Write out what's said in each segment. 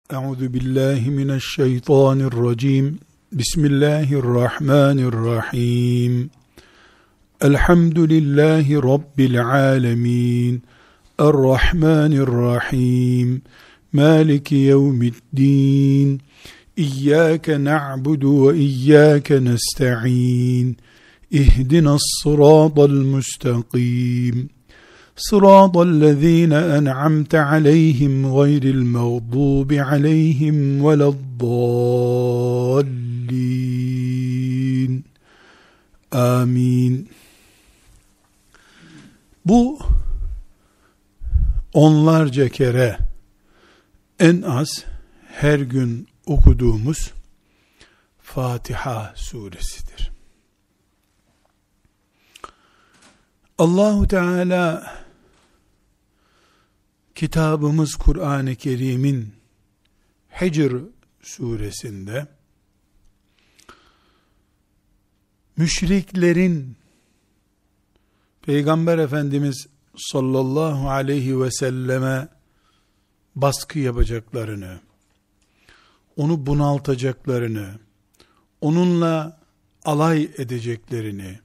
Euzu billahi mineşşeytanirracim. Bismillahirrahmanirrahim. Elhamdülillahi Rabbil alemin. Errahmanirrahim. Maliki yevmiddin. İyyâke na'budu ve iyyâke nesta'in. İhdinas sıratal müstakîm. Sıratallezîne en'amte aleyhim gayril mağdûbi aleyhim veleddâllîn. Amin. Bu onlarca kere en az her gün okuduğumuz Fatiha suresidir. Allahu Teala kitabımız Kur'an-ı Kerim'in Hicr suresinde müşriklerin Peygamber Efendimiz sallallahu aleyhi ve selleme baskı yapacaklarını, onu bunaltacaklarını, onunla alay edeceklerini,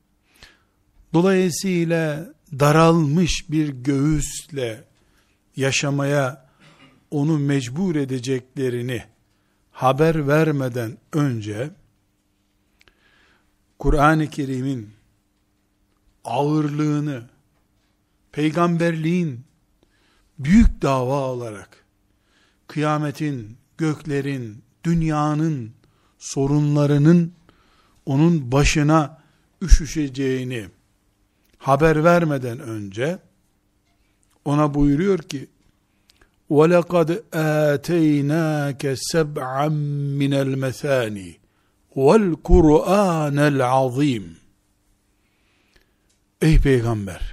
dolayısıyla daralmış bir göğüsle yaşamaya onu mecbur edeceklerini haber vermeden önce Kur'an-ı Kerim'in ağırlığını, peygamberliğin büyük dava olarak kıyametin, göklerin, dünyanın sorunlarının onun başına üşüşeceğini haber vermeden önce ona buyuruyor ki وَلَقَدْ آتَيْنَاكَ سَبْعًا مِنَ الْمَثَانِي وَالْقُرْآنَ الْعَظِيمِ. Ey Peygamber,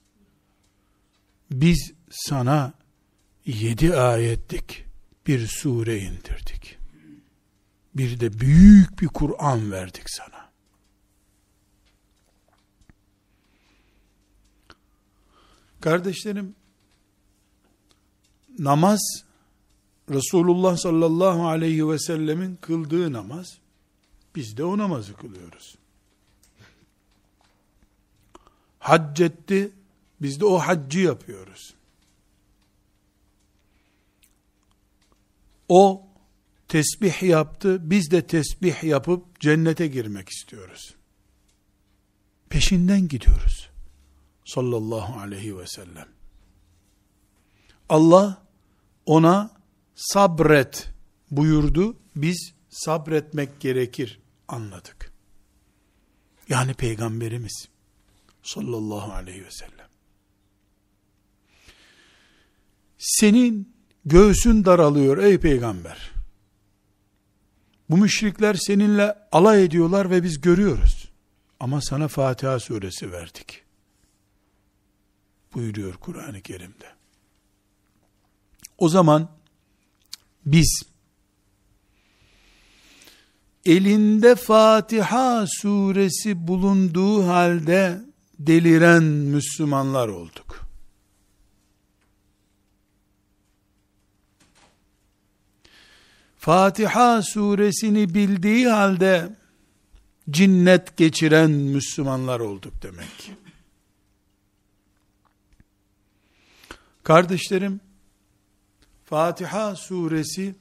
biz sana 7 ayetlik bir sure indirdik. Bir de büyük bir Kur'an verdik sana. Kardeşlerim, namaz, Resulullah sallallahu aleyhi ve sellemin kıldığı namaz, biz de o namazı kılıyoruz. Hac etti, biz de o haccı yapıyoruz. O tesbih yaptı, biz de tesbih yapıp cennete girmek istiyoruz. Peşinden gidiyoruz. Sallallahu aleyhi ve sellem. Allah ona sabret buyurdu. Biz sabretmek gerekir anladık. Yani Peygamberimiz sallallahu aleyhi ve sellem. Senin göğsün daralıyor ey Peygamber. Bu müşrikler seninle alay ediyorlar ve biz görüyoruz. Ama sana Fatiha suresi verdik buyuruyor Kur'an-ı Kerim'de. O zaman biz elinde Fatiha suresi bulunduğu halde deliren Müslümanlar olduk. Fatiha suresini bildiği halde cinnet geçiren Müslümanlar olduk demek ki. Kardeşlerim, Fatiha suresi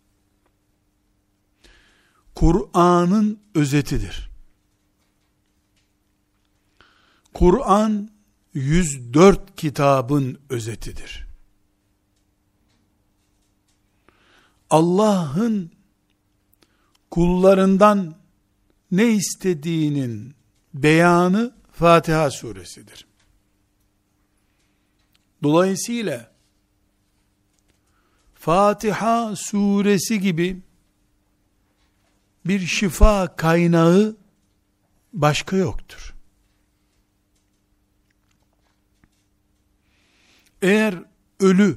Kur'an'ın özetidir. Kur'an 104 kitabın özetidir. Allah'ın kullarından ne istediğinin beyanı Fatiha suresidir. Dolayısıyla Fatiha suresi gibi bir şifa kaynağı başka yoktur. Eğer ölü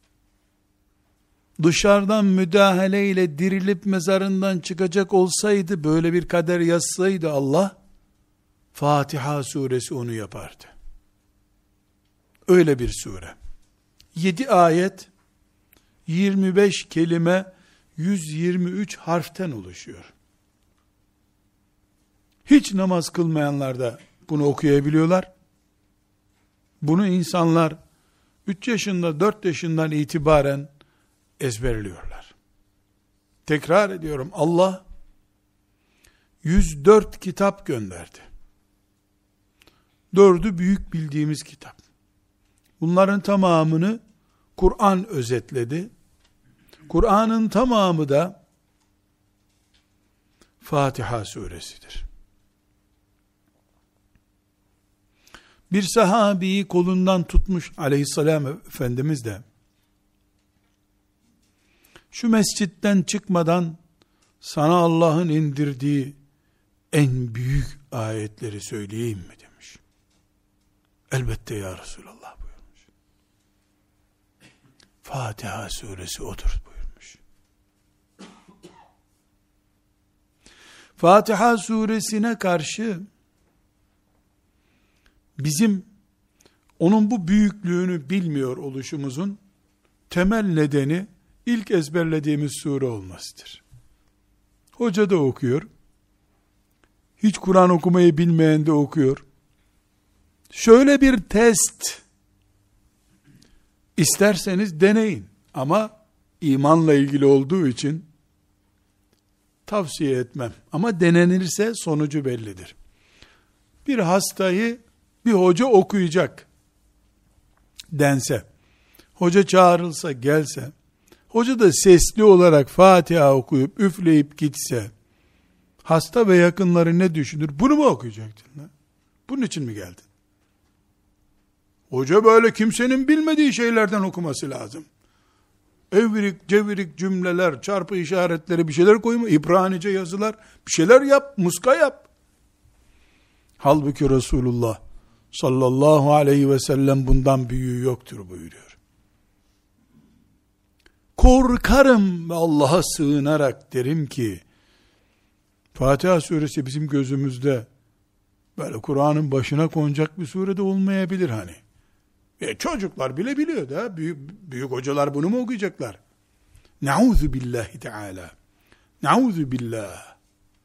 dışarıdan müdahaleyle dirilip mezarından çıkacak olsaydı, böyle bir kader yazsaydı Allah, Fatiha suresi onu yapardı. Öyle bir sure. 7 ayet, 25 kelime 123 harften oluşuyor. Hiç namaz kılmayanlar da bunu okuyabiliyorlar. Bunu insanlar 3 yaşında, 4 yaşından itibaren ezberliyorlar. Tekrar ediyorum, Allah 104 kitap gönderdi. 4'ü büyük bildiğimiz kitap. Bunların tamamını Kur'an özetledi. Kur'an'ın tamamı da Fatiha suresidir. Bir sahabeyi kolundan tutmuş aleyhisselam Efendimiz de, şu mescitten çıkmadan sana Allah'ın indirdiği en büyük ayetleri söyleyeyim mi demiş. Elbette ya Resulallah buyurmuş. Fatiha suresi odur buyurmuş. Fatiha suresine karşı bizim onun bu büyüklüğünü bilmiyor oluşumuzun temel nedeni ilk ezberlediğimiz sure olmasıdır. Hoca da okuyor. Hiç Kur'an okumayı bilmeyen de okuyor. Şöyle bir test isterseniz deneyin. Ama imanla ilgili olduğu için tavsiye etmem. Ama denenirse sonucu bellidir. Bir hastayı bir hoca okuyacak dense, hoca çağrılsa gelse, hoca da sesli olarak Fatiha okuyup üfleyip gitse, hasta ve yakınları ne düşünür? Bunu mu okuyacaktın lan? Bunun için mi geldin? Hoca böyle kimsenin bilmediği şeylerden okuması lazım. Evrik, cevrik cümleler, çarpı işaretleri bir şeyler koyma, İbranice yazılar, bir şeyler yap, muska yap. Halbuki Resulullah sallallahu aleyhi ve sellem bundan büyüğü yoktur buyuruyor. Korkarım ve Allah'a sığınarak derim ki, Fatiha suresi bizim gözümüzde böyle Kur'an'ın başına konacak bir surede olmayabilir hani. Çocuklar bile biliyor da, büyük hocalar bunu mu okuyacaklar? Nauzu billahi teala. Nauzu billah.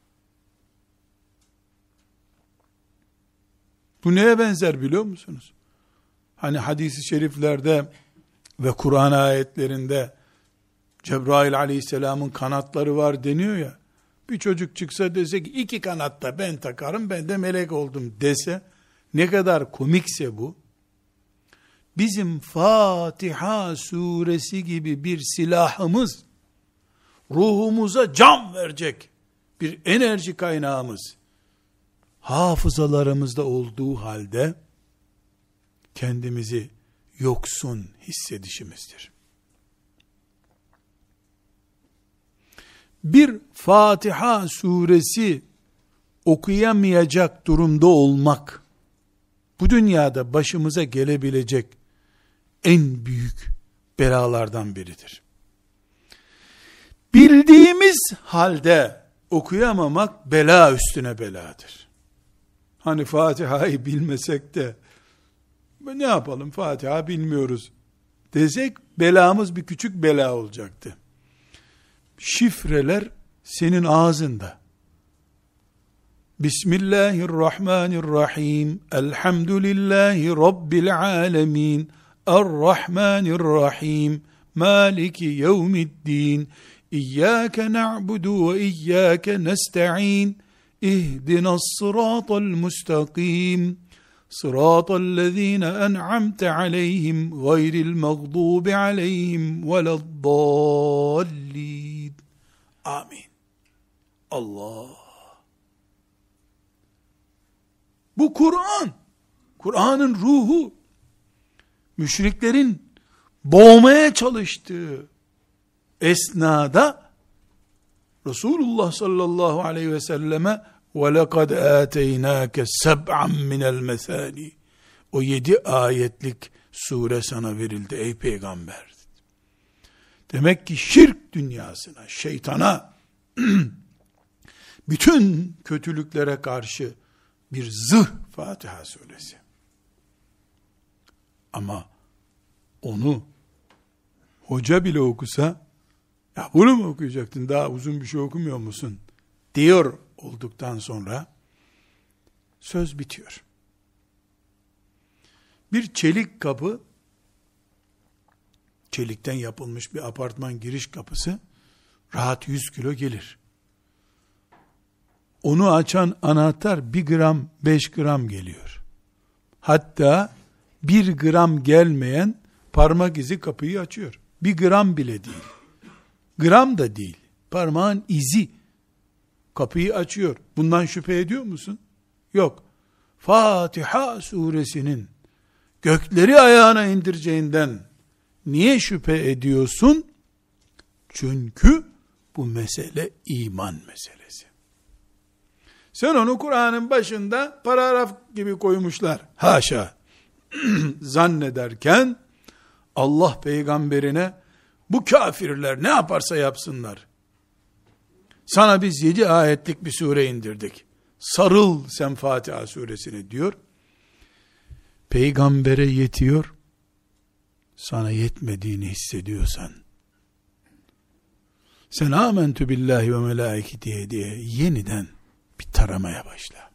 Bu neye benzer biliyor musunuz? Hani hadis-i şeriflerde ve Kur'an ayetlerinde Cebrail aleyhisselamın kanatları var deniyor ya, bir çocuk çıksa dese ki 2 kanatta ben takarım, ben de melek oldum dese, ne kadar komikse bu, bizim Fatiha suresi gibi bir silahımız, ruhumuza can verecek bir enerji kaynağımız, hafızalarımızda olduğu halde, kendimizi yoksun hissedişimizdir. Bir Fatiha suresi okuyamayacak durumda olmak, bu dünyada başımıza gelebilecek en büyük belalardan biridir. Bildiğimiz halde okuyamamak bela üstüne beladır. Hani Fatiha'yı bilmesek de ne yapalım, Fatiha bilmiyoruz desek belamız bir küçük bela olacaktı. Şifreler senin ağzında. Bismillahirrahmanirrahim. Elhamdülillahi Rabbil alemin. Errahmanirrahim. Maliki yevmiddin. İyyâke na'budu ve iyyâke nesta'in. İhdinas sıratal müstakîm. Sıratallezîne en'amte aleyhim gayril mağdûbi aleyhim veleddâllîn. Amin. Allah. Bu Kur'an. Kur'an'ın ruhu. Müşriklerin boğmaya çalıştığı esnada Resulullah sallallahu aleyhi ve selleme وَلَقَدْ آتَيْنَاكَ سَبْعًا مِنَ الْمَثَانِي, o 7 ayetlik sure sana verildi ey peygamber. Demek ki şirk dünyasına, şeytana, bütün kötülüklere karşı bir zırh Fatiha suresi. Ama onu hoca bile okusa, ya bunu mu okuyacaktın, daha uzun bir şey okumuyor musun diyor olduktan sonra söz bitiyor. Bir çelik kapı, çelikten yapılmış bir apartman giriş kapısı rahat 100 kilo gelir. Onu açan anahtar 1 gram 5 gram geliyor. Hatta 1 gram gelmeyen parmak izi kapıyı açıyor. 1 gram bile değil. Gram da değil. Parmağın izi kapıyı açıyor. Bundan şüphe ediyor musun? Yok. Fatiha suresinin gökleri ayağına indireceğinden niye şüphe ediyorsun? Çünkü bu mesele iman meselesi. Sen onu Kur'an'ın başında paragraf gibi koymuşlar. Haşa. Zannederken Allah peygamberine bu kafirler ne yaparsa yapsınlar, sana biz 7 ayetlik bir sure indirdik, sarıl sen Fatiha suresine diyor. Peygambere yetiyor, sana yetmediğini hissediyorsan, sen amentü billahi ve melaiketihi diye yeniden bir taramaya başla.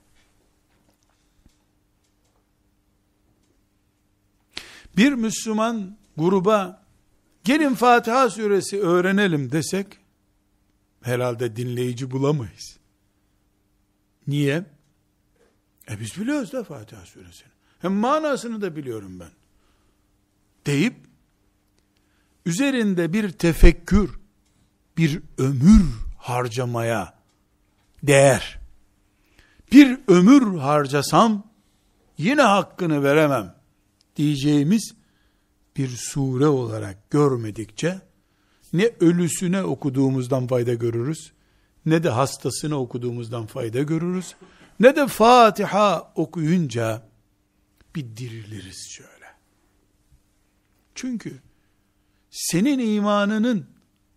Bir Müslüman gruba gelin Fatiha suresi öğrenelim desek, herhalde dinleyici bulamayız. Niye? Biz biliyoruz da Fatiha suresini. Hem manasını da biliyorum ben. Deyip, üzerinde bir tefekkür, bir ömür harcamaya değer. Bir ömür harcasam, yine hakkını veremem diyeceğimiz bir sure olarak görmedikçe, ne ölüsüne okuduğumuzdan fayda görürüz, ne de hastasına okuduğumuzdan fayda görürüz, ne de Fatiha okuyunca bir diriliriz şöyle. Çünkü senin imanının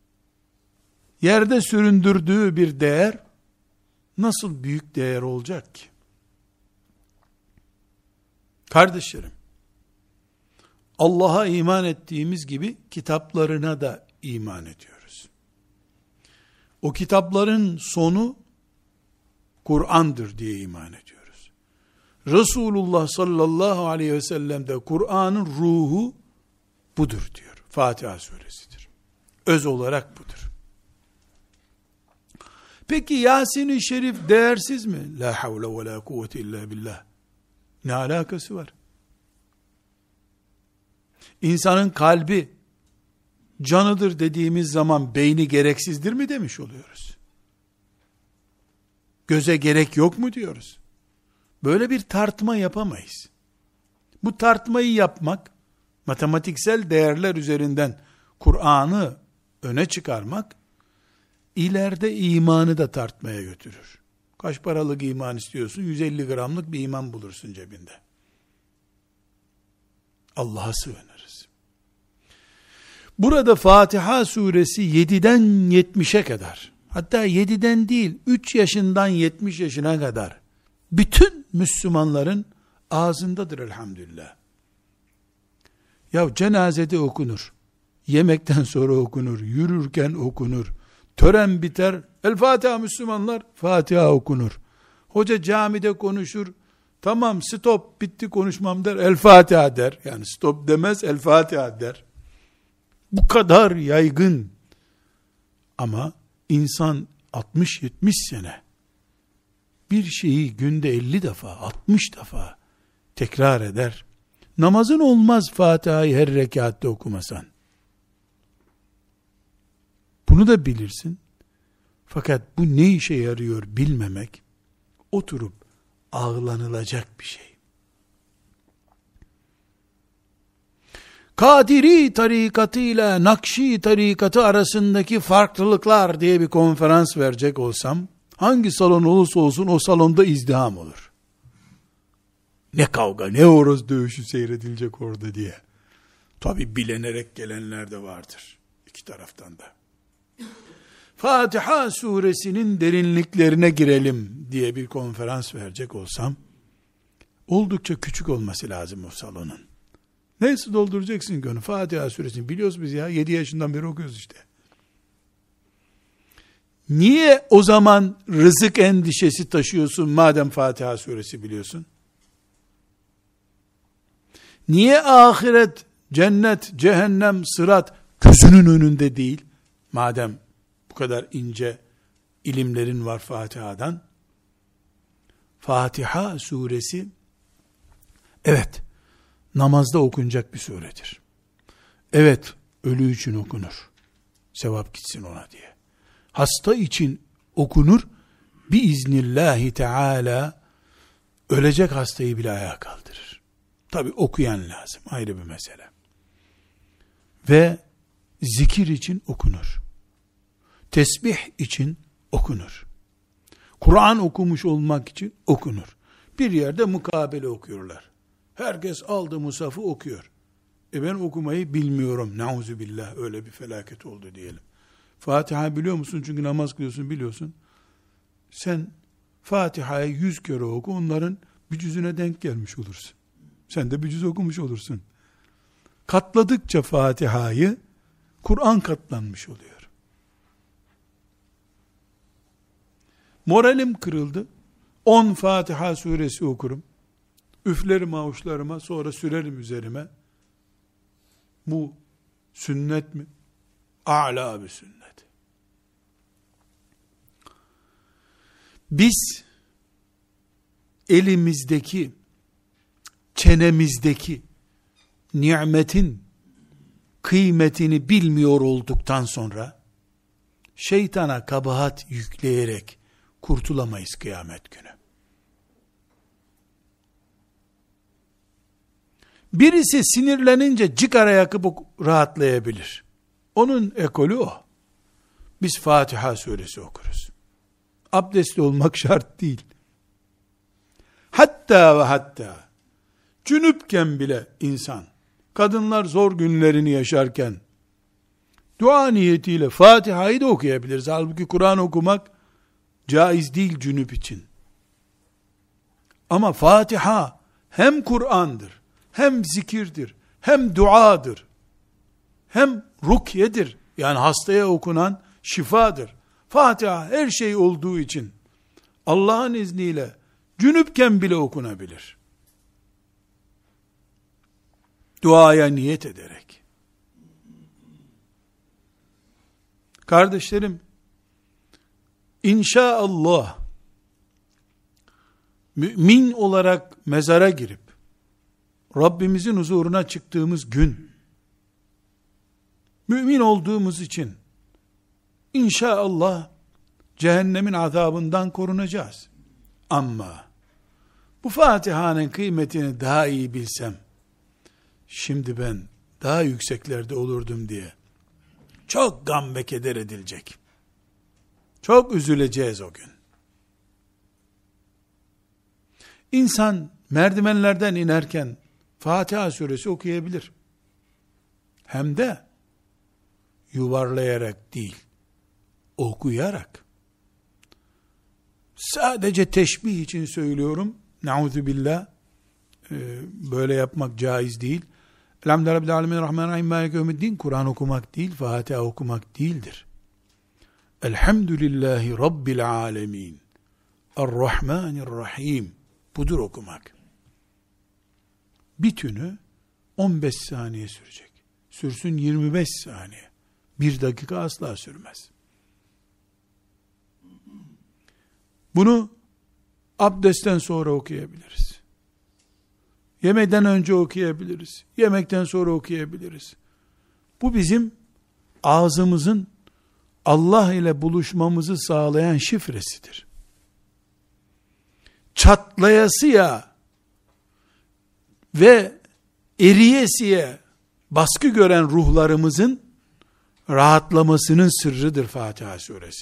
yerde süründürdüğü bir değer, nasıl büyük değer olacak ki? Kardeşlerim, Allah'a iman ettiğimiz gibi kitaplarına da iman ediyoruz. O kitapların sonu Kur'an'dır diye iman ediyoruz. Resulullah sallallahu aleyhi ve sellem de Kur'an'ın ruhu budur diyor. Fatiha suresidir. Öz olarak budur. Peki Yasin-i Şerif değersiz mi? La havle ve la kuvvete illa billah. Ne alakası var? İnsanın kalbi canıdır dediğimiz zaman beyni gereksizdir mi demiş oluyoruz? Göze gerek yok mu diyoruz? Böyle bir tartma yapamayız. Bu tartmayı yapmak, matematiksel değerler üzerinden Kur'an'ı öne çıkarmak, ileride imanı da tartmaya götürür. Kaç paralık iman istiyorsun? 150 gramlık bir iman bulursun cebinde. Allah'a sığınırız. Burada Fatiha suresi 7'den 70'e kadar, hatta 7'den değil, 3 yaşından 70 yaşına kadar, bütün Müslümanların ağzındadır elhamdülillah. Ya cenazede okunur, yemekten sonra okunur, yürürken okunur, tören biter, El Fatiha Müslümanlar, Fatiha okunur. Hoca camide konuşur, tamam stop bitti konuşmam der, El Fatiha der. Yani stop demez, El Fatiha der. Bu kadar yaygın. Ama insan 60-70 sene bir şeyi günde 50 defa, 60 defa tekrar eder. Namazın olmaz Fatiha'yı her rekatta okumasan. Bunu da bilirsin. Fakat bu ne işe yarıyor bilmemek, oturup ağlanılacak bir şey. Kadiri tarikatı ile Nakşi tarikatı arasındaki farklılıklar diye bir konferans verecek olsam, hangi salon olursa olsun o salonda izdiham olur. Ne kavga, ne horoz dövüşü seyredilecek orada diye. Tabi bilenerek gelenler de vardır. İki taraftan da. Fatiha suresinin derinliklerine girelim diye bir konferans verecek olsam, oldukça küçük olması lazım o salonun. Nasıl dolduracaksın ki onu? Fatiha suresini biliyoruz biz ya. 7 yaşından beri okuyoruz işte. Niye o zaman rızık endişesi taşıyorsun madem Fatiha suresi biliyorsun? Niye ahiret, cennet, cehennem, sırat gözünün önünde değil? Madem bu kadar ince ilimlerin var Fatiha'dan. Fatiha suresi, evet, namazda okunacak bir suredir. Evet, ölü için okunur. Sevap gitsin ona diye. Hasta için okunur. Biiznillahü teala ölecek hastayı bile ayağa kaldırır. Tabi okuyan lazım. Ayrı bir mesele. Ve zikir için okunur. Tesbih için okunur. Kur'an okumuş olmak için okunur. Bir yerde mukabele okuyorlar. Herkes aldı musafı okuyor. Ben okumayı bilmiyorum. Nauzubillah, öyle bir felaket oldu diyelim. Fatiha biliyor musun? Çünkü namaz kılıyorsun, biliyorsun. Sen Fatiha'yı 100 kere oku, onların bir cüzüne denk gelmiş olursun. Sen de bir cüz okumuş olursun. Katladıkça Fatiha'yı, Kur'an katlanmış oluyor. Moralim kırıldı. 10 Fatiha suresi okurum. Üflerim avuçlarıma, sonra sürerim üzerime. Bu sünnet mi? A'la bir sünnet. Biz elimizdeki, çenemizdeki nimetin kıymetini bilmiyor olduktan sonra şeytana kabahat yükleyerek kurtulamayız kıyamet günü. Birisi sinirlenince cigara yakıp rahatlayabilir. Onun ekolü o. Biz Fatiha suresi okuruz. Abdestli olmak şart değil. Hatta ve hatta cünüpken bile insan, kadınlar zor günlerini yaşarken dua niyetiyle Fatiha'yı da okuyabiliriz. Halbuki Kur'an okumak caiz değil cünüp için. Ama Fatiha hem Kur'an'dır, hem zikirdir, hem duadır, hem rukyedir. Yani hastaya okunan şifadır. Fatiha her şey olduğu için Allah'ın izniyle cünüpken bile okunabilir. Duaya niyet ederek. Kardeşlerim, İnşaallah mümin olarak mezara girip Rabbimizin huzuruna çıktığımız gün, mümin olduğumuz için İnşallah cehennemin azabından korunacağız. Ama bu Fatiha'nın kıymetini daha iyi bilsem, şimdi ben daha yükseklerde olurdum diye çok gam ve keder edilecek. Çok üzüleceğiz o gün. İnsan merdivenlerden inerken Fatiha suresi okuyabilir. Hem de yuvarlayarak değil, okuyarak. Sadece teşbih için söylüyorum. Nauzubillah. Böyle yapmak caiz değil. Elhamdülillahi Rabbil alemin, Rahmanirrahim, Maliki yevmiddin. Kur'an okumak değil, Fatiha okumak değildir. Elhamdülillahi Rabbil alemin, Errahmanirrahim. Budur okumak. Bütünü 15 saniye sürecek. Sürsün 25 saniye. 1 dakika asla sürmez. Bunu abdestten sonra okuyabiliriz. Yemekten önce okuyabiliriz. Yemekten sonra okuyabiliriz. Bu bizim ağzımızın Allah ile buluşmamızı sağlayan şifresidir. Çatlayasıya ve eriyesiye baskı gören ruhlarımızın rahatlamasının sırrıdır Fatiha suresi.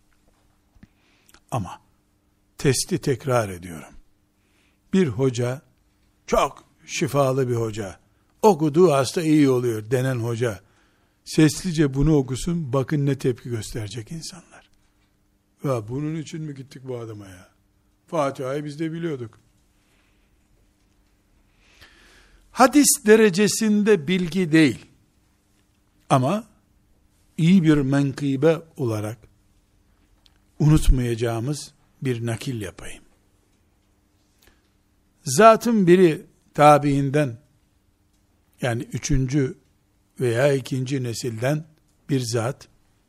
Ama testi tekrar ediyorum. Bir hoca, çok şifalı bir hoca, okuduğu hasta iyi oluyor denen hoca, seslice bunu okusun, bakın ne tepki gösterecek insanlar. Ya bunun için mi gittik bu adama ya? Fatiha'yı biz de biliyorduk. hadis derecesinde bilgi değil. Ama iyi bir menkıbe olarak unutmayacağımız bir nakil yapayım. Zatın biri tabiinden, yani 3. veya 2. nesilden bir zat,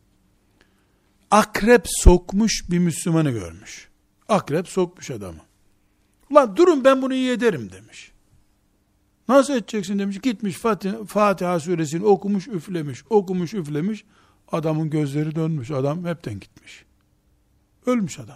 akrep sokmuş bir Müslümanı görmüş. Akrep sokmuş adamı. Ulan durun ben bunu iyi ederim demiş. Nasıl edeceksin demiş. Gitmiş Fatiha suresini okumuş üflemiş. Okumuş üflemiş. Adamın gözleri dönmüş. Adam hepten gitmiş. Ölmüş adam.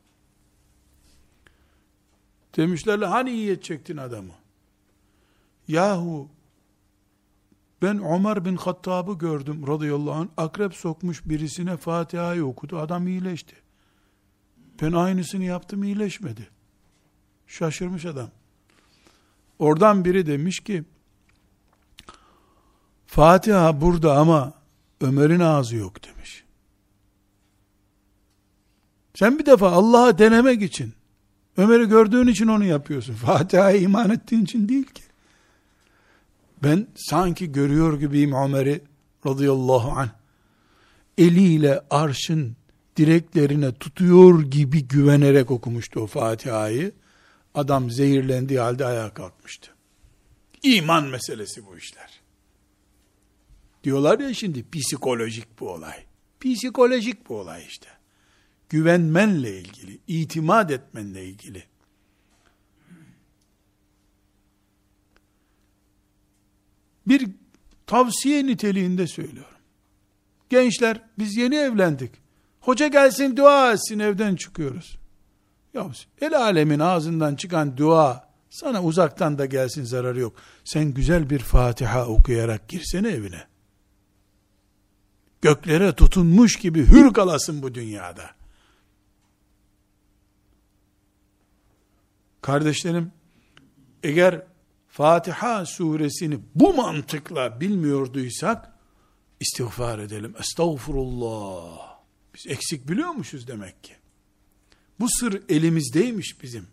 Demişler hani iyi edecektin adamı. Yahu ben Ömer bin Hattab'ı gördüm radıyallahu anh. Akrep sokmuş birisine Fatiha'yı okudu. Adam iyileşti. Ben aynısını yaptım, iyileşmedi. Şaşırmış adam. Oradan biri demiş ki, Fatiha burada ama Ömer'in ağzı yok demiş. Sen bir defa Allah'a denemek için, Ömer'i gördüğün için onu yapıyorsun. Fatiha'ya iman ettiğin için değil ki. Ben sanki görüyor gibiyim Ömer'i radıyallahu anh. Eliyle arşın direklerine tutuyor gibi güvenerek okumuştu o Fatiha'yı. Adam zehirlendiği halde ayağa kalkmıştı. İman meselesi bu işler. Diyorlar ya şimdi psikolojik bu olay. Psikolojik bu olay işte. Güvenmenle ilgili, itimat etmenle ilgili. Bir tavsiye niteliğinde söylüyorum. Gençler biz yeni evlendik. Hoca gelsin dua etsin, evden çıkıyoruz. Ya el alemin ağzından çıkan dua sana uzaktan da gelsin, zararı yok. Sen güzel bir Fatiha okuyarak girsene evine. Göklere tutunmuş gibi hür kalasın bu dünyada. Kardeşlerim, eğer Fatiha suresini bu mantıkla bilmiyorduysak, istiğfar edelim. Estağfurullah. Biz eksik biliyormuşuz demek ki. Bu sır elimizdeymiş bizim.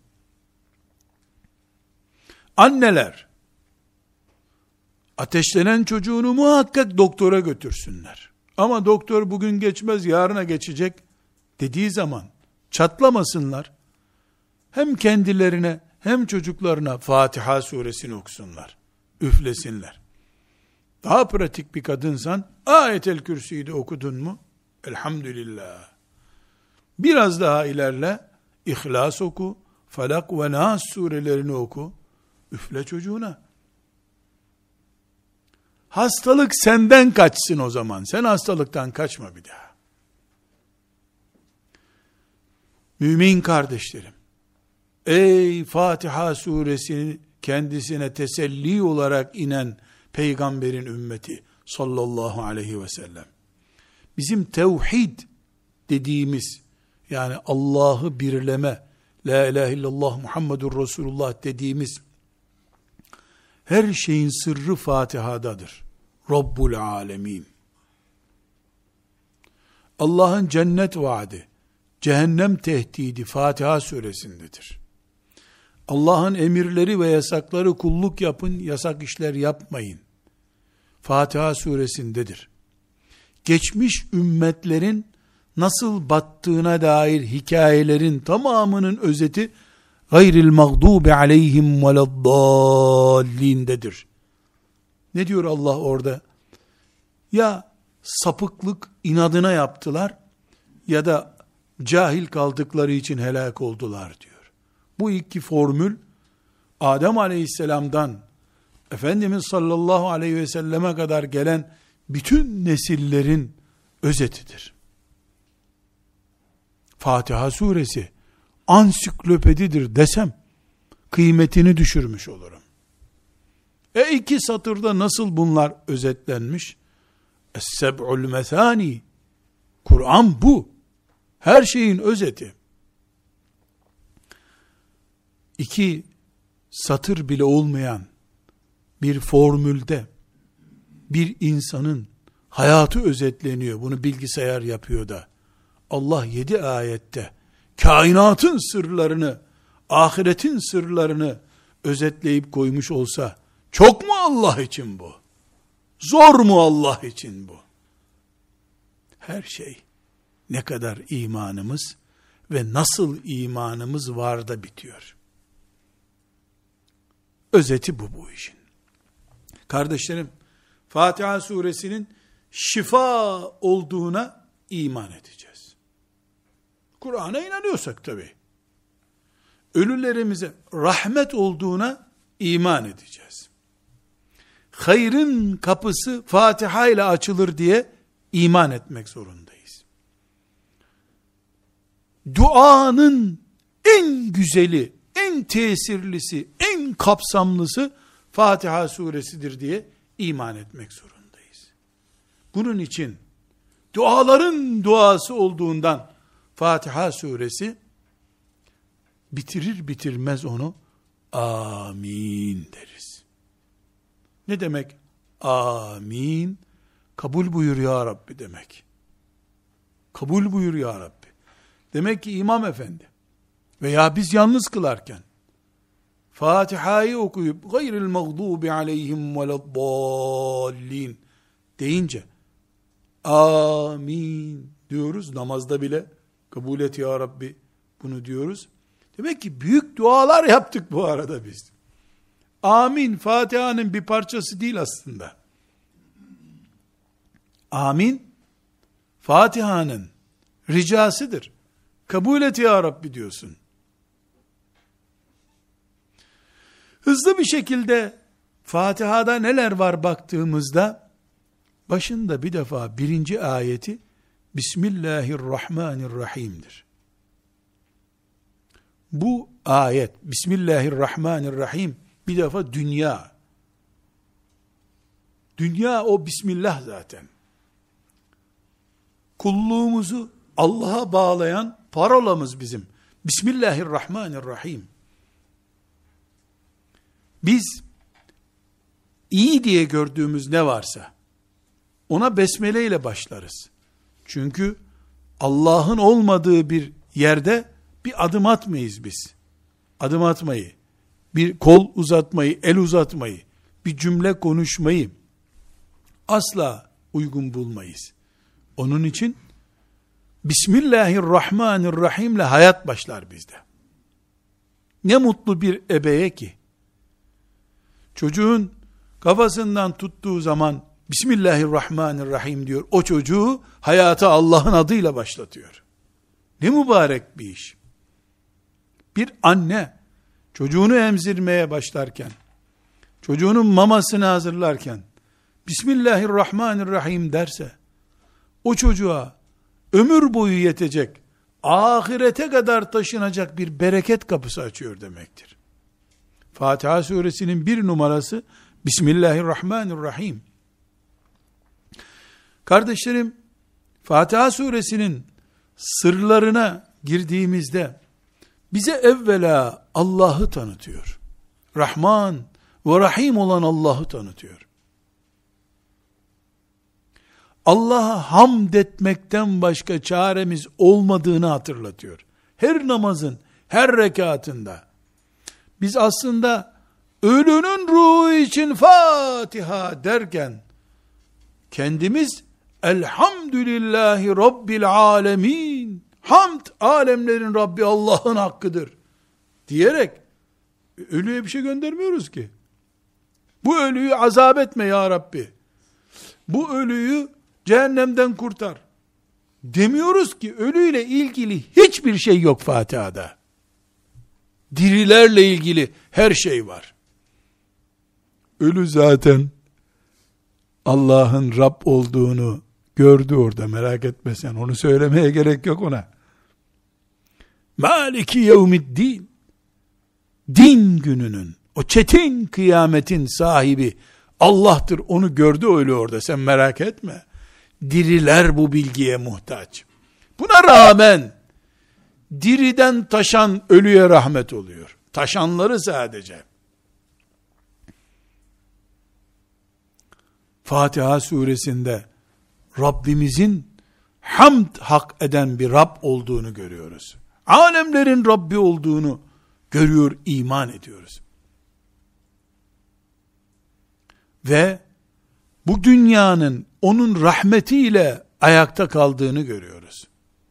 Anneler, ateşlenen çocuğunu muhakkak doktora götürsünler. Ama doktor bugün geçmez, yarına geçecek dediği zaman çatlamasınlar. Hem kendilerine hem çocuklarına Fatiha suresini okusunlar. Üflesinler. Daha pratik bir kadınsan Ayet-el Kürsi'yi de okudun mu? Elhamdülillah. Biraz daha ilerle, İhlas oku, Felak ve Nas surelerini oku, üfle çocuğuna. Hastalık senden kaçsın o zaman. Sen hastalıktan kaçma bir daha. Mümin kardeşlerim, ey Fatiha suresini kendisine teselli olarak inen peygamberin ümmeti sallallahu aleyhi ve sellem. Bizim tevhid dediğimiz, yani Allah'ı birleme, la ilahe illallah Muhammedur Resulullah dediğimiz her şeyin sırrı Fatiha'dadır. Rabbul alemin. Allah'ın cennet vaadi, cehennem tehdidi Fatiha suresindedir. Allah'ın emirleri ve yasakları kulluk yapın, yasak işler yapmayın. Fatiha suresindedir. Geçmiş ümmetlerin nasıl battığına dair hikayelerin tamamının özeti gayril mağdubi aleyhim veleddallindedir. Ne diyor Allah orada? Ya sapıklık inadına yaptılar ya da cahil kaldıkları için helak oldular diyor. Bu iki formül Adem aleyhisselamdan Efendimiz sallallahu aleyhi ve selleme kadar gelen bütün nesillerin özetidir. Fatiha suresi ansiklopedidir desem kıymetini düşürmüş olurum. İki satırda nasıl bunlar özetlenmiş? Es-seb'ul mesani. Kur'an bu. Her şeyin özeti. 2 satır bile olmayan bir formülde bir insanın hayatı özetleniyor. Bunu bilgisayar yapıyor da. Allah 7 ayette kainatın sırlarını, ahiretin sırlarını özetleyip koymuş olsa Çok mu Allah için bu? Zor mu Allah için bu? Her şey ne kadar imanımız ve nasıl imanımız var da bitiyor. Özeti bu işin. Kardeşlerim, Fatiha suresinin şifa olduğuna iman edeceğiz. Kur'an'a inanıyorsak tabii. Ölülerimize rahmet olduğuna iman edeceğiz. Hayrın kapısı Fatiha ile açılır diye iman etmek zorundayız. Duanın en güzeli, en tesirlisi, en kapsamlısı Fatiha suresidir diye iman etmek zorundayız. Bunun için duaların duası olduğundan Fatiha suresi bitirir bitirmez onu amin deriz. Ne demek amin? Kabul buyur ya Rabbi demek. Kabul buyur ya Rabbi. Demek ki İmam Efendi veya biz yalnız kılarken Fatiha'yı okuyup gayril mağdubi aleyhim veleddallin deyince amin diyoruz. Namazda bile kabul et ya Rabbi bunu diyoruz. Demek ki büyük dualar yaptık bu arada biz. Amin Fatiha'nın bir parçası değil aslında. Amin Fatiha'nın ricasıdır. Kabul et ya Rabbi diyorsun. Hızlı bir şekilde Fatiha'da neler var baktığımızda başında bir defa birinci ayeti Bismillahirrahmanirrahim'dir. Bu ayet Bismillahirrahmanirrahim bir defa dünya. Dünya o Bismillah zaten. Kulluğumuzu Allah'a bağlayan parolamız bizim. Bismillahirrahmanirrahim. Biz iyi diye gördüğümüz ne varsa ona besmele ile başlarız. Çünkü Allah'ın olmadığı bir yerde bir adım atmayız biz. Adım atmayı, bir kol uzatmayı, el uzatmayı, bir cümle konuşmayı asla uygun bulmayız. Onun için Bismillahirrahmanirrahim ile hayat başlar bizde. Ne mutlu bir ebeye ki çocuğun kafasından tuttuğu zaman Bismillahirrahmanirrahim diyor. O çocuğu hayata Allah'ın adıyla başlatıyor. Ne mübarek bir iş. Bir anne çocuğunu emzirmeye başlarken, çocuğunun mamasını hazırlarken Bismillahirrahmanirrahim derse, o çocuğa ömür boyu yetecek, ahirete kadar taşınacak bir bereket kapısı açıyor demektir. Fatiha suresinin bir numarası Bismillahirrahmanirrahim. Kardeşlerim, Fatiha suresinin sırlarına girdiğimizde bize evvela Allah'ı tanıtıyor. Rahman ve Rahim olan Allah'ı tanıtıyor. Allah'a hamd etmekten başka çaremiz olmadığını hatırlatıyor. Her namazın, her rekatında. Biz aslında ölünün ruhu için Fatiha derken, kendimiz Elhamdülillahi Rabbil Alemin, hamd alemlerin Rabbi Allah'ın hakkıdır diyerek ölüye bir şey göndermiyoruz ki. Bu ölüyü azap etme ya Rabbi. Bu ölüyü cehennemden kurtar demiyoruz ki. Ölüyle ilgili hiçbir şey yok Fatiha'da. Dirilerle ilgili her şey var. Ölü zaten Allah'ın Rab olduğunu gördü orada, merak etme sen. Onu söylemeye gerek yok ona. Maliki yevmiddin. Din gününün, o çetin kıyametin sahibi Allah'tır. Onu gördü ölü orada, sen merak etme. Diriler bu bilgiye muhtaç. Buna rağmen diriden taşan ölüye rahmet oluyor. Taşanları sadece. Fatiha suresinde Rabbimizin hamd hak eden bir Rab olduğunu görüyoruz. Alemlerin Rabbi olduğunu görüyor, iman ediyoruz. ve bu dünyanın onun rahmetiyle ayakta kaldığını görüyoruz.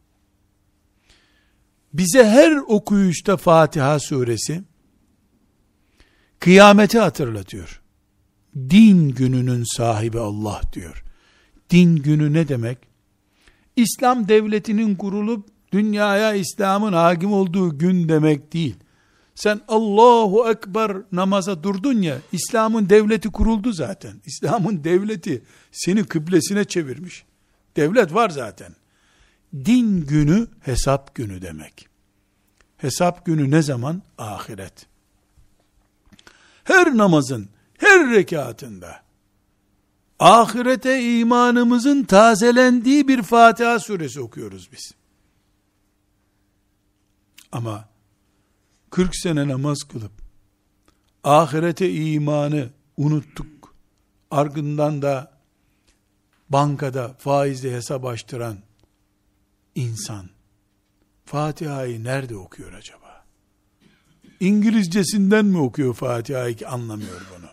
Bize her okuyuşta Fatiha suresi kıyameti hatırlatıyor. Din gününün sahibi Allah diyor. Din günü ne demek? İslam devletinin kurulup dünyaya İslam'ın hakim olduğu gün demek değil. Sen Allahu Ekber namaza durdun ya, İslam'ın devleti kuruldu zaten. İslam'ın devleti seni kıblesine çevirmiş. Devlet var zaten. Din günü hesap günü demek. Hesap günü ne zaman? Ahiret. Her namazın, her rekatında ahirete imanımızın tazelendiği bir Fatiha suresi okuyoruz biz. Ama 40 sene namaz kılıp ahirete imanı unuttuk. Ardından da bankada faizle hesap açtıran insan Fatiha'yı nerede okuyor acaba? İngilizcesinden mi okuyor Fatiha'yı ki anlamıyor bunu?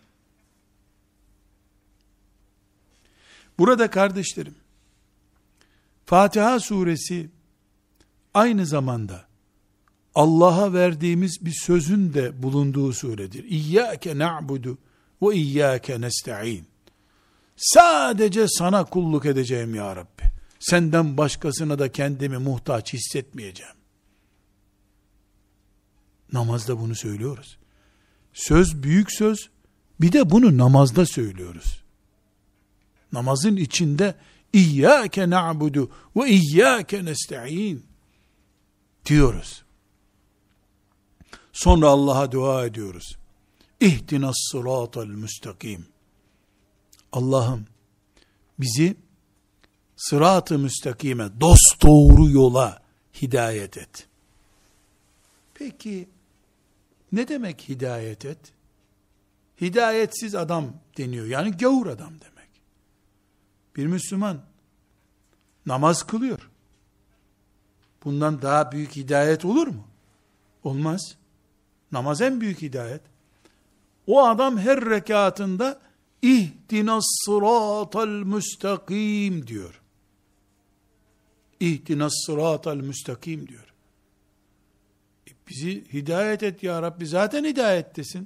Burada kardeşlerim, Fatiha suresi aynı zamanda Allah'a verdiğimiz bir sözün de bulunduğu suredir. İyyâke na'budu ve iyyâke nesta'in. Sadece sana kulluk edeceğim ya Rabbi. Senden başkasına da kendimi muhtaç hissetmeyeceğim. Namazda bunu söylüyoruz. Söz büyük söz. Bir de bunu namazda söylüyoruz. Namazın içinde İyyâke na'budu ve iyyâke nesta'in diyoruz. Sonra Allah'a dua ediyoruz. İhdinas sıratal müstakim. Allah'ım bizi sırat-ı müstakime, dosdoğru yola hidayet et. Peki ne demek hidayet et? Hidayetsiz adam deniyor. Yani gavur adam demek. Bir Müslüman namaz kılıyor. Bundan daha büyük hidayet olur mu? Olmaz. Namaz en büyük hidayet. O adam her rekatında İhdinas sıratal müstakim diyor. İhdinas sıratal müstakim diyor. Bizi hidayet et ya Rabbi, zaten hidayettesin.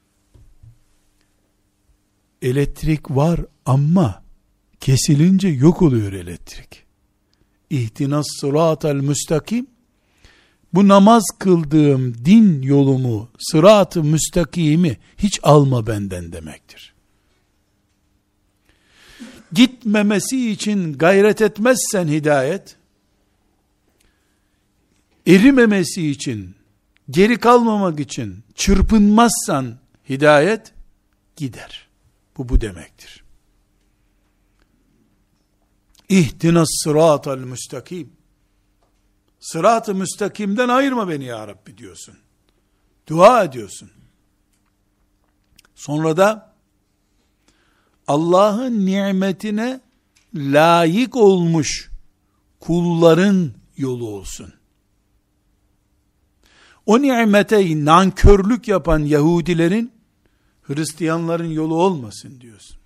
Elektrik var ama kesilince yok oluyor elektrik. İhdinas sıratal müstakim, bu namaz kıldığım din yolumu, sırat-ı müstakimi hiç alma benden demektir. Gitmemesi için gayret etmezsen hidayet, erimemesi için, geri kalmamak için çırpınmazsan hidayet gider. Bu demektir. İhtinas sıratal müstakim. Sırat-ı müstakimden ayırma beni ya Rabbi diyorsun. Dua ediyorsun. Sonra da Allah'ın nimetine layık olmuş kulların yolu olsun. O nimete nankörlük yapan Yahudilerin, Hristiyanların yolu olmasın diyorsun.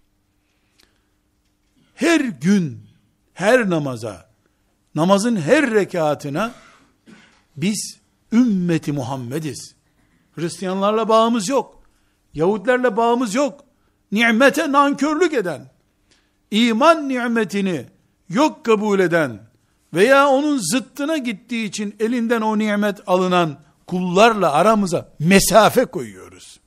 Her gün, her namaza, namazın her rekatına biz ümmeti Muhammediz. Hristiyanlarla bağımız yok. Yahudilerle bağımız yok. Nimete nankörlük eden, iman nimetini yok kabul eden veya onun zıttına gittiği için elinden o nimet alınan kullarla aramıza mesafe koyuyoruz.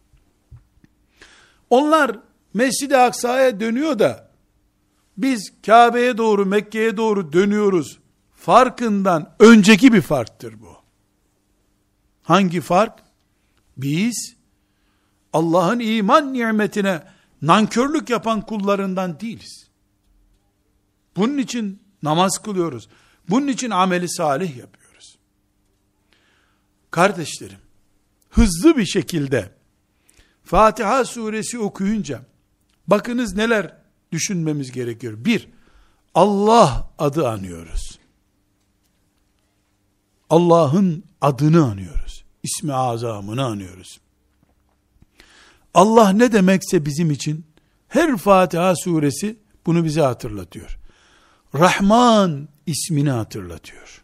Onlar Mescid-i Aksa'ya dönüyor da biz Kabe'ye doğru, Mekke'ye doğru dönüyoruz. Farkından önceki bir farktır bu. Hangi fark? Biz Allah'ın iman nimetine nankörlük yapan kullarından değiliz. Bunun için namaz kılıyoruz. Bunun için ameli salih yapıyoruz. Kardeşlerim, hızlı bir şekilde Fatiha suresi okuyunca bakınız neler düşünmemiz gerekiyor. Bir, Allah adı anıyoruz. Allah'ın adını anıyoruz. İsmi azamını anıyoruz. Allah ne demekse bizim için her Fatiha suresi bunu bize hatırlatıyor. Rahman ismini hatırlatıyor.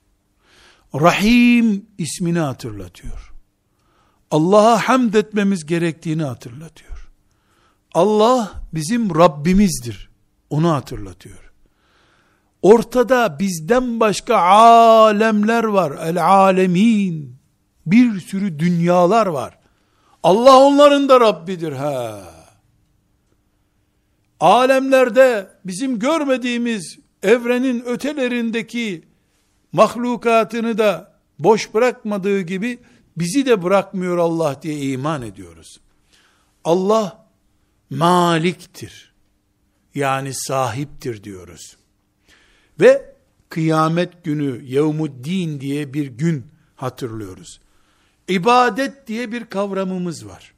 Rahim ismini hatırlatıyor. Allah'a hamd etmemiz gerektiğini hatırlatıyor. Allah bizim Rabbimizdir. Onu hatırlatıyor. Ortada bizden başka alemler var. El alemin. Bir sürü dünyalar var. Allah onların da Rabbidir. Alemlerde bizim görmediğimiz evrenin ötelerindeki mahlukatını da boş bırakmadığı gibi bizi de bırakmıyor Allah diye iman ediyoruz. Allah maliktir. Yani sahiptir diyoruz. Ve kıyamet günü Yevmuddin diye bir gün hatırlıyoruz. İbadet diye bir kavramımız var.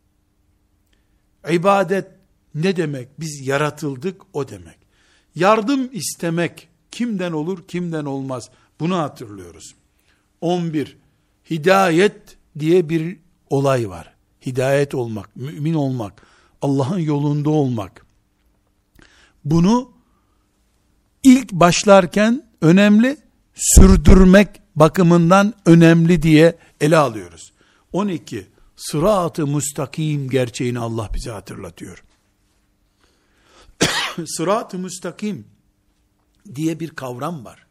İbadet ne demek? Biz yaratıldık o demek. Yardım istemek kimden olur, kimden olmaz? Bunu hatırlıyoruz. 11. Hidayet diye bir olay var. Hidayet olmak, mümin olmak, Allah'ın yolunda olmak. Bunu ilk başlarken önemli, sürdürmek bakımından önemli diye ele alıyoruz. 12. Sırat-ı müstakim gerçeğini Allah bize hatırlatıyor. Sırat-ı müstakim diye bir kavram var.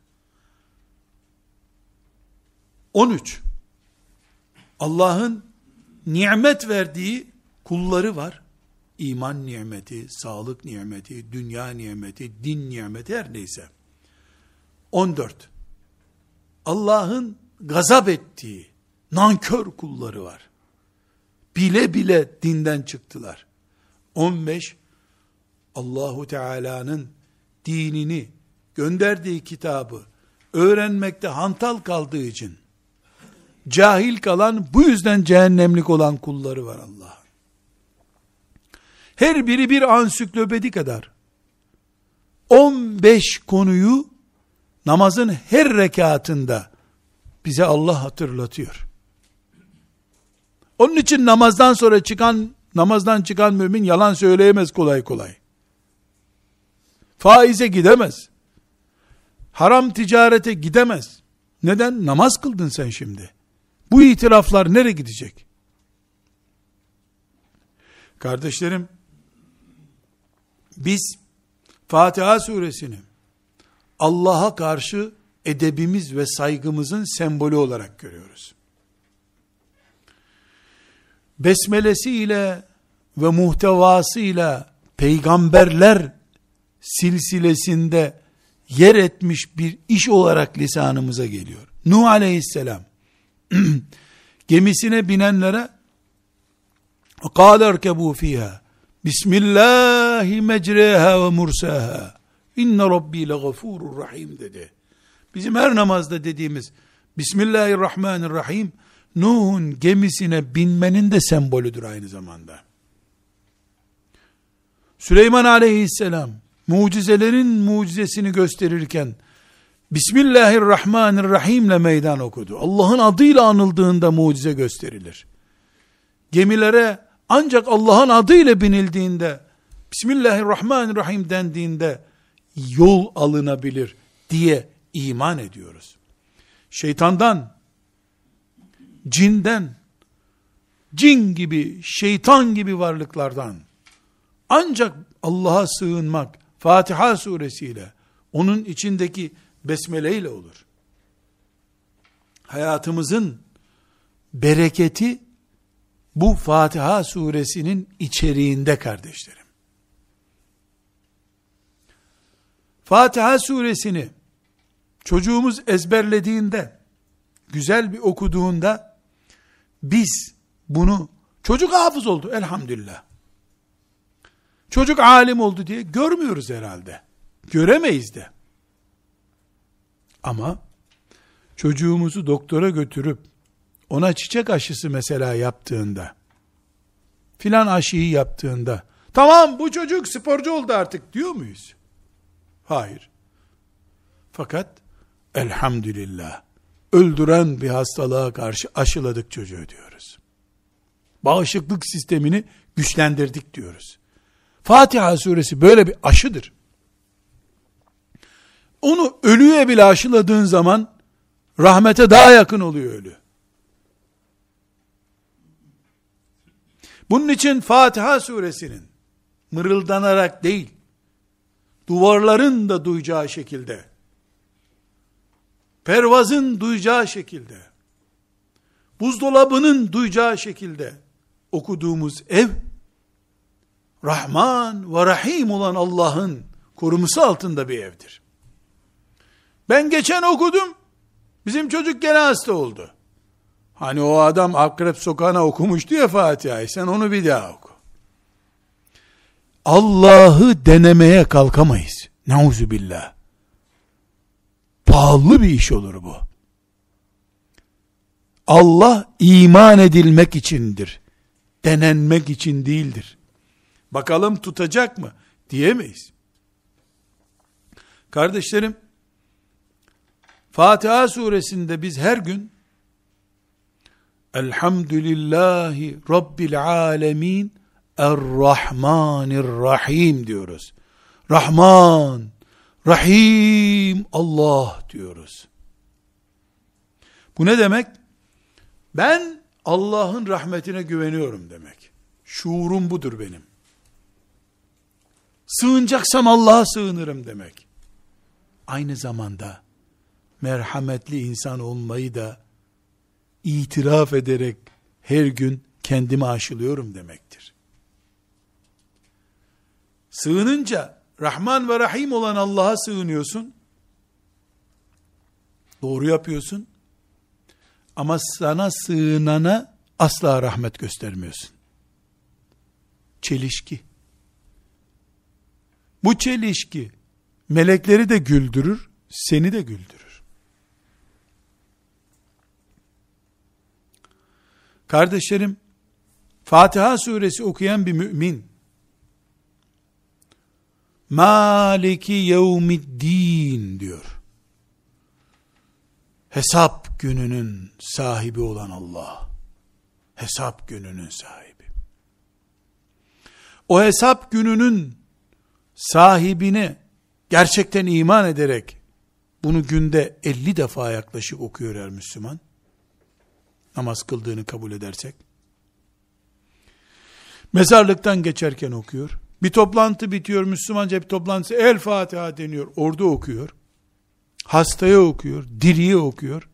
13. Allah'ın nimet verdiği kulları var. İman nimeti, sağlık nimeti, dünya nimeti, din nimeti her neyse. 14. Allah'ın gazap ettiği nankör kulları var. Bile bile dinden çıktılar. 15. Allahu Teala'nın dinini, gönderdiği kitabı öğrenmekte hantal kaldığı için cahil kalan, bu yüzden cehennemlik olan kulları var Allah'ın. Her biri bir ansiklopedi kadar. 15 konuyu namazın her rekatında bize Allah hatırlatıyor. Onun için namazdan çıkan mümin yalan söyleyemez kolay kolay. Faize gidemez. Haram ticarete gidemez. Neden? Namaz kıldın sen şimdi. Bu itiraflar nereye gidecek? Kardeşlerim, biz Fatiha suresini Allah'a karşı edebimiz ve saygımızın sembolü olarak görüyoruz. Besmelesiyle ve muhtevasıyla peygamberler silsilesinde yer etmiş bir iş olarak lisanımıza geliyor. Nuh aleyhisselam gemisine binenlere قَالَ ارْكَبُوا فِيهَا Bismillahi mecreha ve mursaha inne rabbi legafurur rahim dedi. Bizim her namazda dediğimiz Bismillahirrahmanirrahim Nuh'un gemisine binmenin de sembolüdür aynı zamanda. Süleyman aleyhisselam mucizelerin mucizesini gösterirken Bismillahirrahmanirrahimle meydan okudu. Allah'ın adıyla anıldığında mucize gösterilir. Gemilere ancak Allah'ın adıyla binildiğinde, Bismillahirrahmanirrahim dendiğinde yol alınabilir diye iman ediyoruz. Şeytandan, cinden, cin gibi, şeytan gibi varlıklardan ancak Allah'a sığınmak, Fatiha suresiyle, onun içindeki besmele ile olur. Hayatımızın bereketi bu Fatiha suresinin içeriğinde kardeşlerim. Fatiha suresini çocuğumuz ezberlediğinde, güzel bir okuduğunda, biz bunu, çocuk hafız oldu elhamdülillah, çocuk alim oldu diye görmüyoruz herhalde. Göremeyiz de. Ama çocuğumuzu doktora götürüp ona çiçek aşısı mesela yaptığında, filan aşıyı yaptığında, tamam bu çocuk sporcu oldu artık diyor muyuz? Hayır. Fakat elhamdülillah öldüren bir hastalığa karşı aşıladık çocuğu diyoruz. Bağışıklık sistemini güçlendirdik diyoruz. Fatiha suresi böyle bir aşıdır. Onu ölüye bile aşıladığın zaman rahmete daha yakın oluyor ölü. Bunun için Fatiha suresinin mırıldanarak değil, duvarların da duyacağı şekilde, pervazın duyacağı şekilde, buzdolabının duyacağı şekilde okuduğumuz ev, Rahman ve Rahim olan Allah'ın koruması altında bir evdir. Ben geçen okudum, bizim çocuk gene hasta oldu. Hani o adam Akrep Sokağı'na okumuştu ya Fatiha'yı, sen onu bir daha oku. Allah'ı denemeye kalkamayız. Nauzubillah. Pahalı bir iş olur bu. Allah iman edilmek içindir. Denenmek için değildir. Bakalım tutacak mı? Diyemeyiz. Kardeşlerim, Fatiha suresinde biz her gün Elhamdülillahi Rabbil alemin Er-Rahmanir-Rahim diyoruz. Rahman, Rahim Allah diyoruz. Bu ne demek? Ben Allah'ın rahmetine güveniyorum demek. Şuurum budur benim. Sığınacaksam Allah'a sığınırım demek. Aynı zamanda merhametli insan olmayı da itiraf ederek her gün kendimi aşılıyorum demektir. Sığınınca Rahman ve Rahim olan Allah'a sığınıyorsun. Doğru yapıyorsun. Ama sana sığınana asla rahmet göstermiyorsun. Çelişki. Bu çelişki melekleri de güldürür, seni de güldürür. Kardeşlerim, Fatiha suresi okuyan bir mümin, Maliki yevmiddin diyor. Hesap gününün sahibi olan Allah. Hesap gününün sahibi. O hesap gününün sahibine gerçekten iman ederek bunu günde 50 defa yaklaşık okuyor her Müslüman. Namaz kıldığını kabul edersek. Mezarlıktan geçerken okuyor. Bir toplantı bitiyor, Müslümanca bir toplantısı, El Fatiha deniyor, orada okuyor. Hastaya okuyor, diriye okuyor.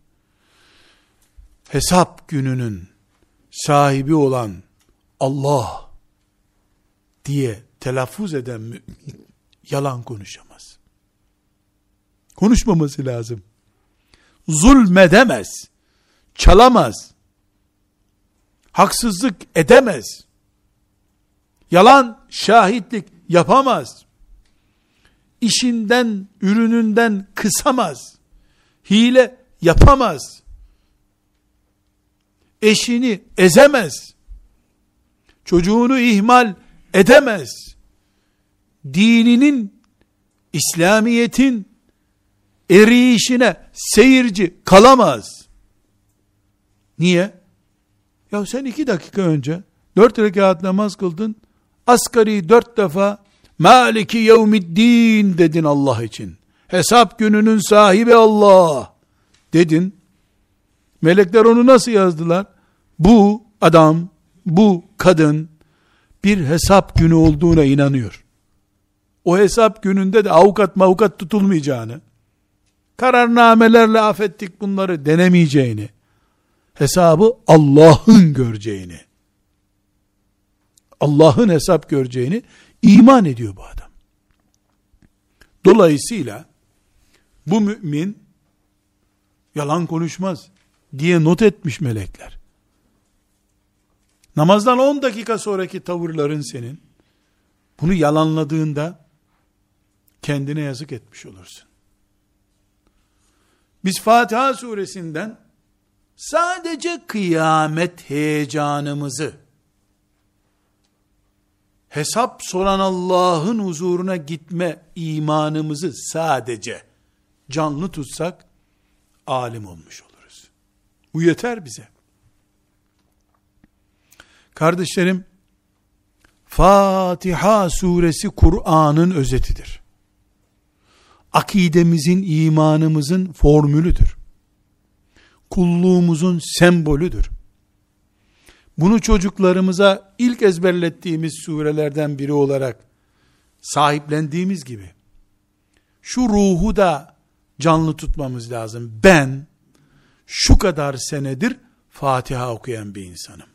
Hesap gününün sahibi olan Allah diye telaffuz eden mümin yalan konuşamaz. Konuşmaması lazım. Zulmedemez, çalamaz, haksızlık edemez, yalan şahitlik yapamaz, işinden, ürününden kısamaz, hile yapamaz, eşini ezemez, çocuğunu ihmal edemez, dininin, İslamiyet'in eriyişine seyirci kalamaz. Niye? Ya sen 2 dakika önce 4 rekat namaz kıldın, asgari 4 defa Maliki yevmiddin dedin Allah için. Hesap gününün sahibi Allah dedin. Melekler onu nasıl yazdılar? Bu adam, bu kadın bir hesap günü olduğuna inanıyor. O hesap gününde de avukat tutulmayacağını, kararnamelerle affettik bunları denemeyeceğini, hesabı Allah'ın göreceğini, Allah'ın hesap göreceğini iman ediyor bu adam. Dolayısıyla bu mümin yalan konuşmaz diye not etmiş melekler. Namazdan 10 dakika sonraki tavırların senin, bunu yalanladığında kendine yazık etmiş olursun. Biz Fatiha suresinden sadece kıyamet heyecanımızı, hesap soran Allah'ın huzuruna gitme imanımızı sadece canlı tutsak, alim olmuş oluruz. Bu yeter bize. Kardeşlerim, Fatiha suresi Kur'an'ın özetidir. Akidemizin, imanımızın formülüdür. Kulluğumuzun sembolüdür. Bunu çocuklarımıza ilk ezberlettiğimiz surelerden biri olarak sahiplendiğimiz gibi, şu ruhu da canlı tutmamız lazım. Ben şu kadar senedir Fatiha okuyan bir insanım.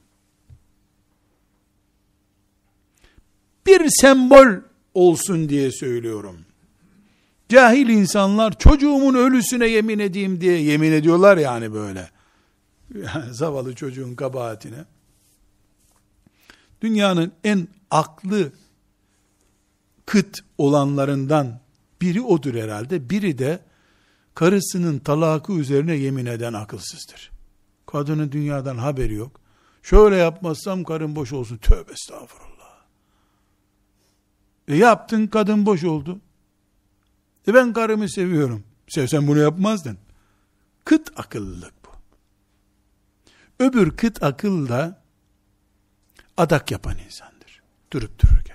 Bir sembol olsun diye söylüyorum. Cahil insanlar çocuğumun ölüsüne yemin edeyim diye yemin ediyorlar yani böyle. Zavallı çocuğun kabahatine. Dünyanın en aklı kıt olanlarından biri odur herhalde. Biri de karısının talakı üzerine yemin eden akılsızdır. Kadının dünyadan haberi yok. Şöyle yapmazsam karım boş olsun. Tövbe estağfurullah. Yaptın, kadın boş oldu. Ben karımı seviyorum. Sevsen bunu yapmazdın. Kıt akıllılık bu. Öbür kıt akıl da adak yapan insandır. Durup dururken.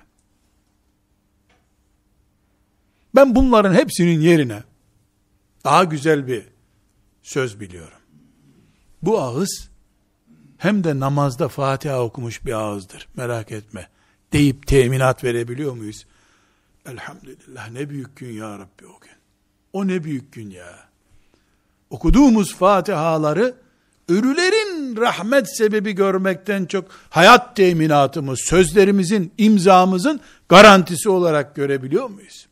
Ben bunların hepsinin yerine daha güzel bir söz biliyorum. Bu ağız hem de namazda Fatiha okumuş bir ağızdır. Merak etme deyip teminat verebiliyor muyuz? Elhamdülillah, ne büyük gün ya Rabbi o gün. O ne büyük gün ya. Okuduğumuz Fatihaları ölülerin rahmet sebebi görmekten çok hayat teminatımız, sözlerimizin, imzamızın garantisi olarak görebiliyor muyuz?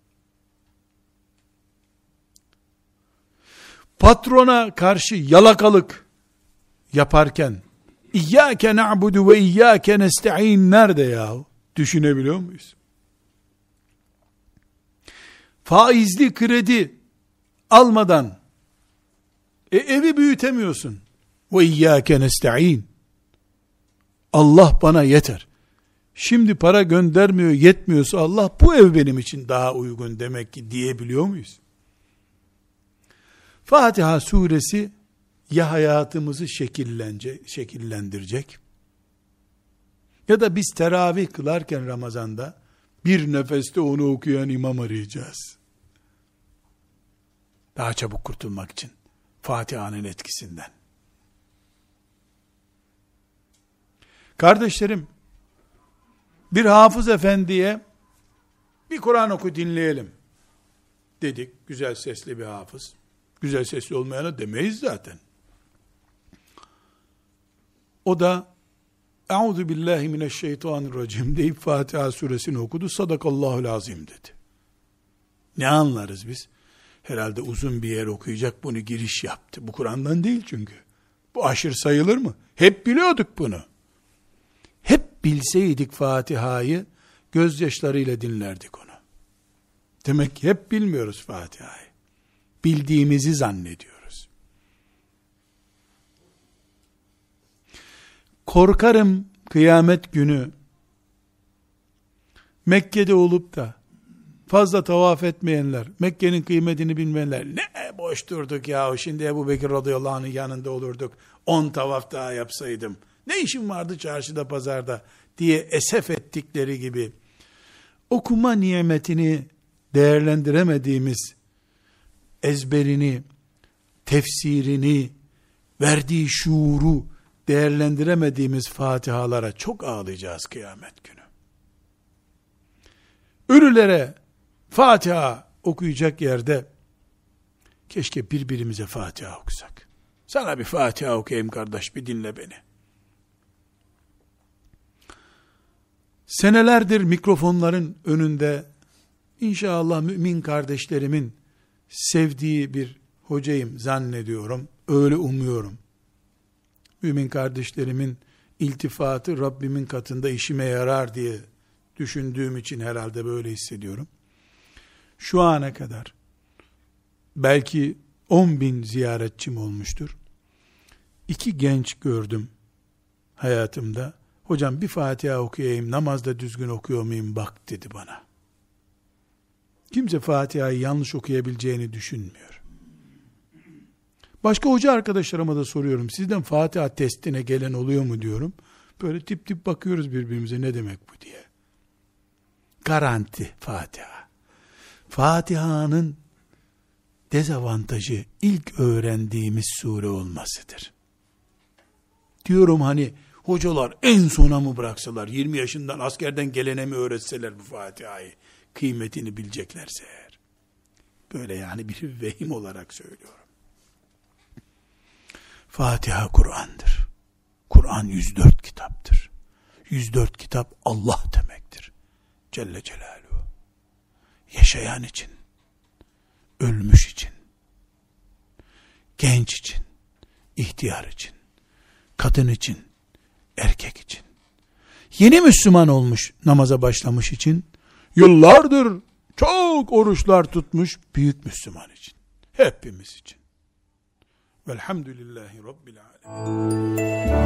Patrona karşı yalakalık yaparken İyyâke na'budu ve iyyâke nesta'in nerede yahu? Düşünebiliyor muyuz? Faizli kredi almadan evi büyütemiyorsun. Ve iyyâke nesta'in. Allah bana yeter. Şimdi para göndermiyor, yetmiyorsa Allah bu ev benim için daha uygun demek ki diyebiliyor muyuz? Fatiha suresi ya hayatımızı şekillendirecek ya da biz teravih kılarken Ramazan'da bir nefeste onu okuyan imam arayacağız. Daha çabuk kurtulmak için Fatiha'nın etkisinden. Kardeşlerim, bir hafız efendiye bir Kur'an oku dinleyelim dedik. Güzel sesli bir hafız. Güzel sesli olmayana demeyiz zaten. O da Euzu billahi mineşşeytanirracim deyip Fatiha suresini okudu. Sadakallahul azim dedi. Ne anlarız biz? Herhalde uzun bir yer okuyacak, bunu giriş yaptı. Bu Kur'an'dan değil çünkü. Bu aşır sayılır mı? Hep biliyorduk bunu. Hep bilseydik Fatiha'yı gözyaşlarıyla dinlerdik onu. Demek ki hep bilmiyoruz Fatiha'yı. Bildiğimizi zannediyoruz. Korkarım kıyamet günü Mekke'de olup da fazla tavaf etmeyenler, Mekke'nin kıymetini bilmeyenler, ne boş durduk ya, şimdi Ebu Bekir radıyallahu anh'ın yanında olurduk, 10 tavaf daha yapsaydım, ne işim vardı çarşıda pazarda diye esef ettikleri gibi, okuma nimetini değerlendiremediğimiz, ezberini, tefsirini, verdiği şuuru değerlendiremediğimiz Fatihalara çok ağlayacağız kıyamet günü. Ölülere Fatiha okuyacak yerde keşke birbirimize Fatiha okusak. Sana bir Fatiha okuyayım kardeş, bir dinle beni. Senelerdir mikrofonların önünde inşallah mümin kardeşlerimin sevdiği bir hocayım zannediyorum. Öyle umuyorum. Mümin kardeşlerimin iltifatı Rabbimin katında işime yarar diye düşündüğüm için herhalde böyle hissediyorum. Şu ana kadar belki 10.000 ziyaretçim olmuştur. 2 genç gördüm hayatımda. Hocam bir Fatiha okuyayım, namazda düzgün okuyor muyum bak dedi bana. Kimse Fatiha'yı yanlış okuyabileceğini düşünmüyor. Başka hoca arkadaşlarıma da soruyorum. Sizden Fatiha testine gelen oluyor mu diyorum. Böyle tip tip bakıyoruz birbirimize, ne demek bu diye. Garanti Fatiha. Fatiha'nın dezavantajı ilk öğrendiğimiz sure olmasıdır. Diyorum hani hocalar en sona mı bıraksalar, 20 yaşından askerden gelene mi öğretseler bu Fatiha'yı, kıymetini bileceklerse eğer. Böyle yani bir vehim olarak söylüyorum. Fatiha Kur'an'dır. Kur'an 104 kitaptır. 104 kitap Allah demektir. Celle Celaluhu. Yaşayan için, ölmüş için, genç için, ihtiyar için, kadın için, erkek için, yeni Müslüman olmuş, namaza başlamış için, yıllardır çok oruçlar tutmuş büyük Müslüman için, hepimiz için. Velhamdülillahi Rabbil alemin.